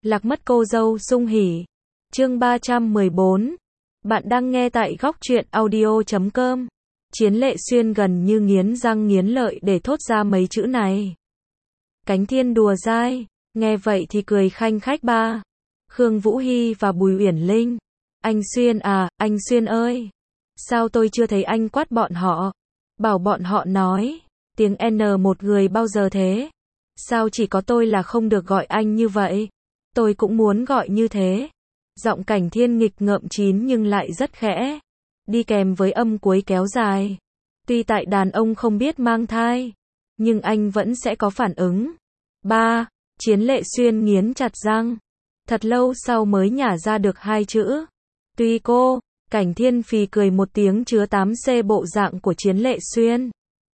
Lạc mất cô dâu sung hỉ. Chương 314. Bạn đang nghe tại góc truyện audio.com. Chiến Lệ Xuyên gần như nghiến răng nghiến lợi để thốt ra mấy chữ này. Cánh Thiên đùa dai, nghe vậy thì cười khanh khách ba. Khương Vũ Hy và Bùi Uyển Linh. Anh Xuyên à, anh Xuyên ơi. Sao tôi chưa thấy anh quát bọn họ? Bảo bọn họ nói. Tiếng N một người bao giờ thế? Sao chỉ có tôi là không được gọi anh như vậy? Tôi cũng muốn gọi như thế. Giọng Cảnh Thiên nghịch ngợm chín nhưng lại rất khẽ. Đi kèm với âm cuối kéo dài. Tuy tại đàn ông không biết mang thai, nhưng anh vẫn sẽ có phản ứng. Ba. Chiến Lệ Xuyên nghiến chặt răng. Thật lâu sau mới nhả ra được hai chữ. Tuy cô. Cảnh Thiên phì cười một tiếng chứa 8C bộ dạng của Chiến Lệ Xuyên.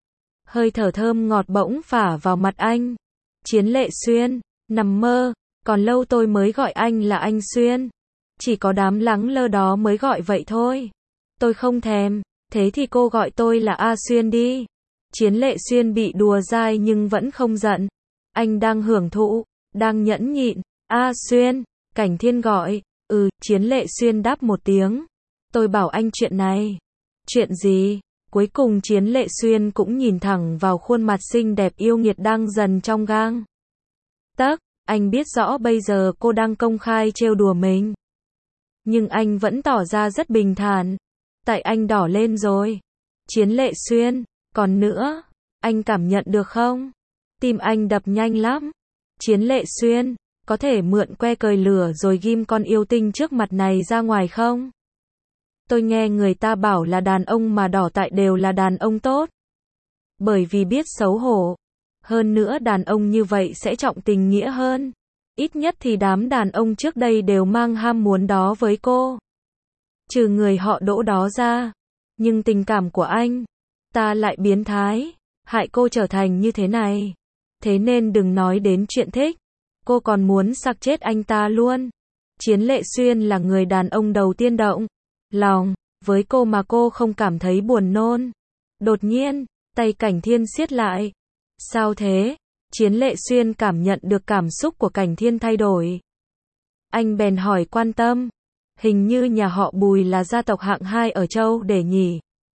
Hơi thở thơm ngọt bỗng phả vào mặt anh. Chiến Lệ Xuyên, nằm mơ, còn lâu tôi mới gọi anh là anh Xuyên. Chỉ có đám lắng lơ đó mới gọi vậy thôi. Tôi không thèm, thế thì cô gọi tôi là A Xuyên đi. Chiến Lệ Xuyên bị đùa dai nhưng vẫn không giận. Anh đang hưởng thụ, đang nhẫn nhịn. A Xuyên, Cảnh Thiên gọi. Chiến Lệ Xuyên đáp một tiếng. Tôi bảo anh chuyện này. Chuyện gì? Cuối cùng Chiến Lệ Xuyên cũng nhìn thẳng vào khuôn mặt xinh đẹp yêu nghiệt đang dần trong gang tấc. Anh biết rõ bây giờ cô đang công khai trêu đùa mình. Nhưng anh vẫn tỏ ra rất bình thản. Tại anh đỏ lên rồi. Chiến Lệ Xuyên, còn nữa, anh cảm nhận được không? Tim anh đập nhanh lắm. Chiến Lệ Xuyên, có thể mượn que cời lửa rồi ghim con yêu tinh trước mặt này ra ngoài không? Tôi nghe người ta bảo là đàn ông mà đỏ tại đều là đàn ông tốt. Bởi vì biết xấu hổ. Hơn nữa đàn ông như vậy sẽ trọng tình nghĩa hơn. Ít nhất thì đám đàn ông trước đây đều mang ham muốn đó với cô. Trừ người họ Đỗ đó ra. Nhưng tình cảm của anh, ta lại biến thái, hại cô trở thành như thế này. Thế nên đừng nói đến chuyện thích. Cô còn muốn sặc chết anh ta luôn. Chiến Lệ Xuyên là người đàn ông đầu tiên động lòng với cô mà cô không cảm thấy buồn nôn. Đột nhiên, tay Cảnh Thiên siết lại. Sao thế? Chiến Lệ Xuyên cảm nhận được cảm xúc của Cảnh Thiên thay đổi. Anh bèn hỏi quan tâm. Hình như nhà họ Bùi là gia tộc hạng 2 ở châu để nhỉ?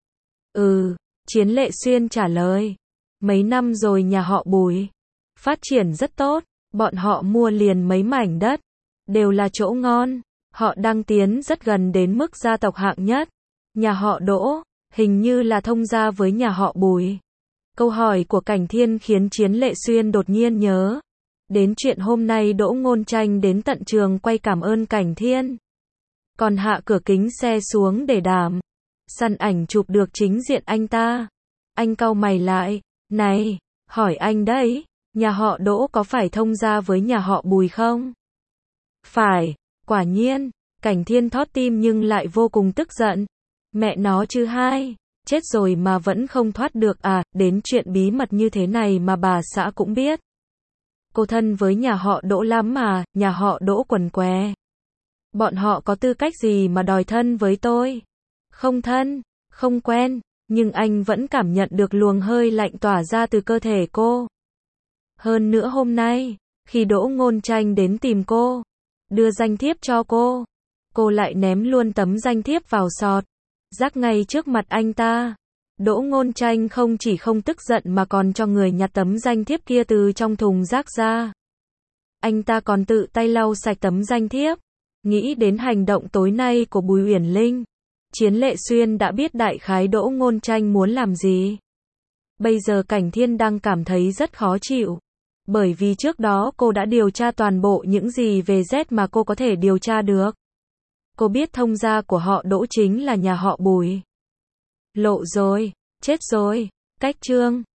Chiến Lệ Xuyên trả lời. Mấy năm rồi nhà họ Bùi phát triển rất tốt. Bọn họ mua liền mấy mảnh đất. Đều là chỗ ngon. Họ đang tiến rất gần đến mức gia tộc hạng nhất. Nhà họ Đỗ, hình như là thông gia với nhà họ Bùi. Câu hỏi của Cảnh Thiên khiến Chiến Lệ Xuyên đột nhiên nhớ đến chuyện hôm nay Đỗ Ngôn Tranh đến tận trường quay cảm ơn Cảnh Thiên. Còn hạ cửa kính xe xuống để đảm săn ảnh chụp được chính diện anh ta. Anh cau mày lại. Này, hỏi anh đấy, nhà họ Đỗ có phải thông gia với nhà họ Bùi không? Phải, quả nhiên. Cảnh Thiên thót tim nhưng lại vô cùng tức giận. Mẹ nó chứ hai. Chết rồi mà vẫn không thoát được à, đến chuyện bí mật như thế này mà bà xã cũng biết. Cô thân với nhà họ Đỗ lắm mà, nhà họ Đỗ quần què. Bọn họ có tư cách gì mà đòi thân với tôi? Không thân, không quen, nhưng anh vẫn cảm nhận được luồng hơi lạnh tỏa ra từ cơ thể cô. Hơn nữa hôm nay, khi Đỗ Ngôn Tranh đến tìm cô, đưa danh thiếp cho cô lại ném luôn tấm danh thiếp vào sọt rác ngay trước mặt anh ta. Đỗ Ngôn Tranh không chỉ không tức giận mà còn cho người nhặt tấm danh thiếp kia từ trong thùng rác ra. Anh ta còn tự tay lau sạch tấm danh thiếp. Nghĩ đến hành động tối nay của Bùi Uyển Linh, Chiến Lệ Xuyên đã biết đại khái Đỗ Ngôn Tranh muốn làm gì. Bây giờ Cảnh Thiên đang cảm thấy rất khó chịu. Bởi vì trước đó cô đã điều tra toàn bộ những gì về Z mà cô có thể điều tra được. Cô biết thông gia của họ Đỗ chính là nhà họ Bùi. Lộ rồi, chết rồi. Cách chương